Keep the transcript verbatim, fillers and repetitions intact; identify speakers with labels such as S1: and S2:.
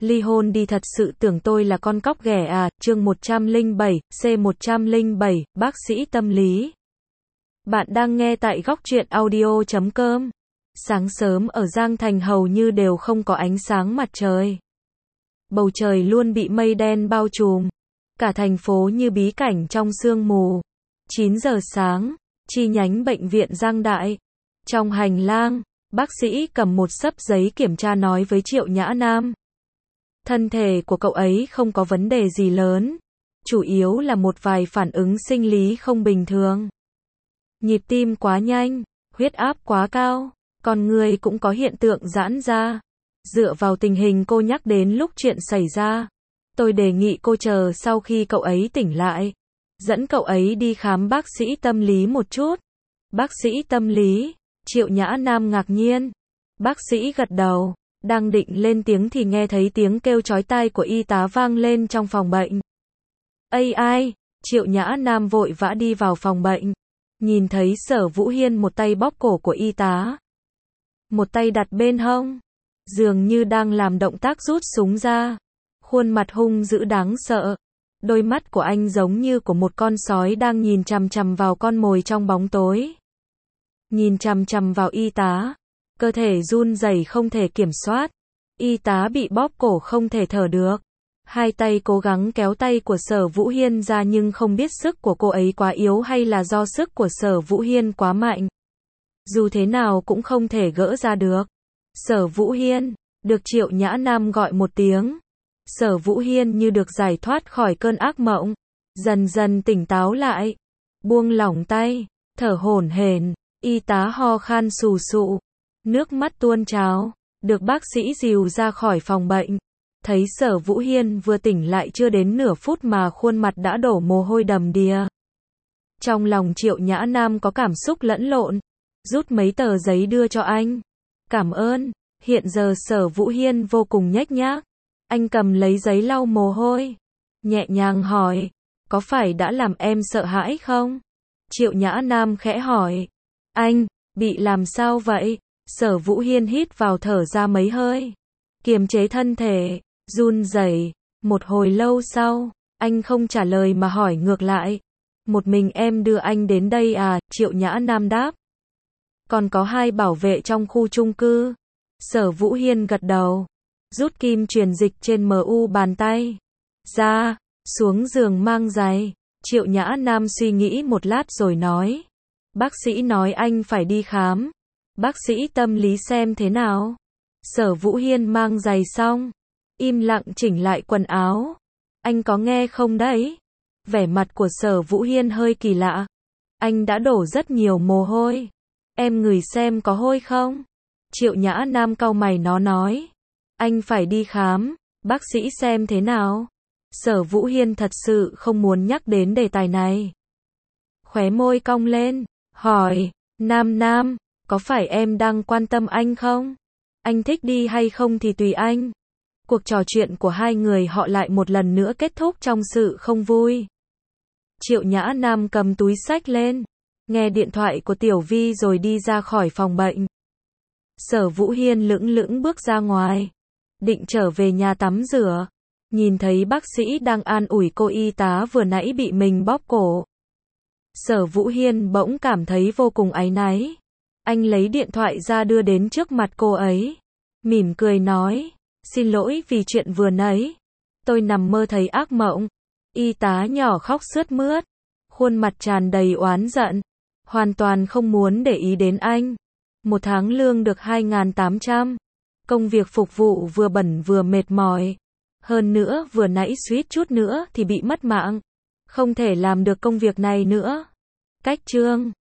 S1: ly hôn đi, thật sự tưởng tôi là con cóc ghẻ à, chương một trăm lẻ bảy, C một trăm lẻ bảy, bác sĩ tâm lý. Bạn đang nghe tại góc truyện audio chấm com. Sáng sớm ở Giang Thành hầu như đều không có ánh sáng mặt trời. Bầu trời luôn bị mây đen bao trùm. Cả thành phố như bí cảnh trong sương mù. chín giờ sáng, chi nhánh bệnh viện Giang Đại. Trong hành lang, bác sĩ cầm một xấp giấy kiểm tra nói với Triệu Nhã Nam. Thân thể của cậu ấy không có vấn đề gì lớn. Chủ yếu là một vài phản ứng sinh lý không bình thường. Nhịp tim quá nhanh, huyết áp quá cao, con người cũng có hiện tượng giãn ra. Dựa vào tình hình cô nhắc đến lúc chuyện xảy ra, tôi đề nghị cô chờ sau khi cậu ấy tỉnh lại, dẫn cậu ấy đi khám bác sĩ tâm lý một chút. Bác sĩ tâm lý? Triệu Nhã Nam ngạc nhiên. Bác sĩ gật đầu, đang định lên tiếng thì nghe thấy tiếng kêu chói tai của y tá vang lên trong phòng bệnh. Ây ai? Triệu Nhã Nam vội vã đi vào phòng bệnh, nhìn thấy Sở Vũ Hiên một tay bóp cổ của y tá, một tay đặt bên hông, dường như đang làm động tác rút súng ra. Khuôn mặt hung dữ đáng sợ. Đôi mắt của anh giống như của một con sói đang nhìn chằm chằm vào con mồi trong bóng tối. Nhìn chằm chằm vào y tá, cơ thể run rẩy không thể kiểm soát. Y tá bị bóp cổ không thể thở được. Hai tay cố gắng kéo tay của Sở Vũ Hiên ra nhưng không biết sức của cô ấy quá yếu hay là do sức của Sở Vũ Hiên quá mạnh. Dù thế nào cũng không thể gỡ ra được. Sở Vũ Hiên, được Triệu Nhã Nam gọi một tiếng. Sở Vũ Hiên như được giải thoát khỏi cơn ác mộng, dần dần tỉnh táo lại, buông lỏng tay, thở hổn hển. Y tá ho khan sù sụ, nước mắt tuôn trào, được bác sĩ dìu ra khỏi phòng bệnh. Thấy Sở Vũ Hiên vừa tỉnh lại chưa đến nửa phút mà khuôn mặt đã đổ mồ hôi đầm đìa. Trong lòng Triệu Nhã Nam có cảm xúc lẫn lộn, rút mấy tờ giấy đưa cho anh. Cảm ơn. Hiện giờ Sở Vũ Hiên vô cùng nhếch nhác. Anh cầm lấy giấy lau mồ hôi, nhẹ nhàng hỏi, có phải đã làm em sợ hãi không? Triệu Nhã Nam khẽ hỏi, anh, bị làm sao vậy? Sở Vũ Hiên hít vào thở ra mấy hơi, kiềm chế thân thể, run rẩy. Một hồi lâu sau, anh không trả lời mà hỏi ngược lại, một mình em đưa anh đến đây à? Triệu Nhã Nam đáp, còn có hai bảo vệ trong khu chung cư. Sở Vũ Hiên gật đầu, rút kim truyền dịch trên em u bàn tay ra, xuống giường mang giày. Triệu Nhã Nam suy nghĩ một lát rồi nói, bác sĩ nói anh phải đi khám bác sĩ tâm lý xem thế nào. Sở Vũ Hiên mang giày xong, im lặng chỉnh lại quần áo. Anh có nghe không đấy? Vẻ mặt của Sở Vũ Hiên hơi kỳ lạ. Anh đã đổ rất nhiều mồ hôi. Em ngửi xem có hôi không? Triệu Nhã Nam cau mày nó nói, anh phải đi khám bác sĩ xem thế nào. Sở Vũ Hiên thật sự không muốn nhắc đến đề tài này. Khóe môi cong lên, hỏi, Nam Nam, có phải em đang quan tâm anh không? Anh thích đi hay không thì tùy anh. Cuộc trò chuyện của hai người họ lại một lần nữa kết thúc trong sự không vui. Triệu Nhã Nam cầm túi xách lên, nghe điện thoại của Tiểu Vi rồi đi ra khỏi phòng bệnh. Sở Vũ Hiên lững lững bước ra ngoài, định trở về nhà tắm rửa. Nhìn thấy bác sĩ đang an ủi cô y tá vừa nãy bị mình bóp cổ. Sở Vũ Hiên bỗng cảm thấy vô cùng áy náy. Anh lấy điện thoại ra đưa đến trước mặt cô ấy, mỉm cười nói, xin lỗi vì chuyện vừa nãy. Tôi nằm mơ thấy ác mộng. Y tá nhỏ khóc sướt mướt, khuôn mặt tràn đầy oán giận, hoàn toàn không muốn để ý đến anh. Một tháng lương được hai nghìn tám trăm. Công việc phục vụ vừa bẩn vừa mệt mỏi. Hơn nữa vừa nãy suýt chút nữa thì bị mất mạng. Không thể làm được công việc này nữa. Cách chương